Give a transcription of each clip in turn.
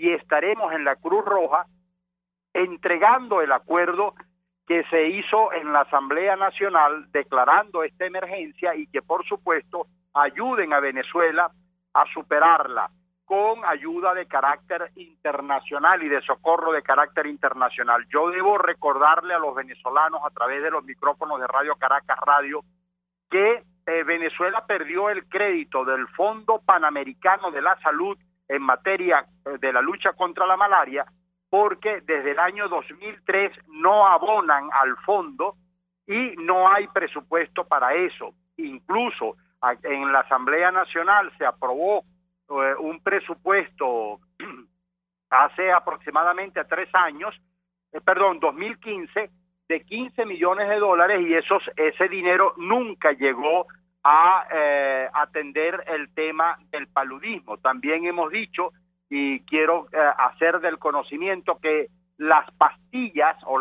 y estaremos en la Cruz Roja entregando el acuerdo que se hizo en la Asamblea Nacional declarando esta emergencia y que por supuesto ayuden a Venezuela a superarla con ayuda de carácter internacional y de socorro de carácter internacional. Yo debo recordarle a los venezolanos a través de los micrófonos de Radio Caracas Radio que Venezuela perdió el crédito del Fondo Panamericano de la Salud en materia de la lucha contra la malaria, porque desde el año 2003 no abonan al fondo y no hay presupuesto para eso. Incluso en la Asamblea Nacional se aprobó un presupuesto hace aproximadamente 3 años, 2015, de 15 millones de dólares y ese dinero nunca llegó a atender el tema del paludismo. También hemos dicho, y quiero hacer del conocimiento, que las pastillas o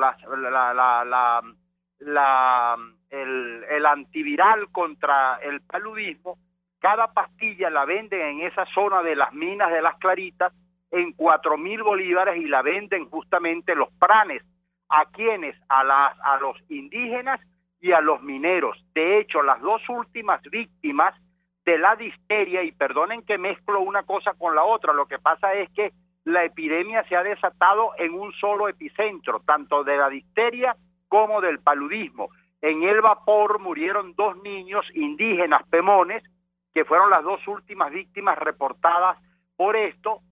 el antiviral contra el paludismo, cada pastilla la venden en esa zona de las minas de Las Claritas en 4.000 bolívares y la venden justamente los pranes. ¿A quiénes? A los indígenas y a los mineros. De hecho, las 2 últimas víctimas de la difteria, y perdonen que mezclo una cosa con la otra, lo que pasa es que la epidemia se ha desatado en un solo epicentro, tanto de la difteria como del paludismo. En El Vapor murieron 2 niños indígenas pemones, que fueron las 2 últimas víctimas reportadas por esto,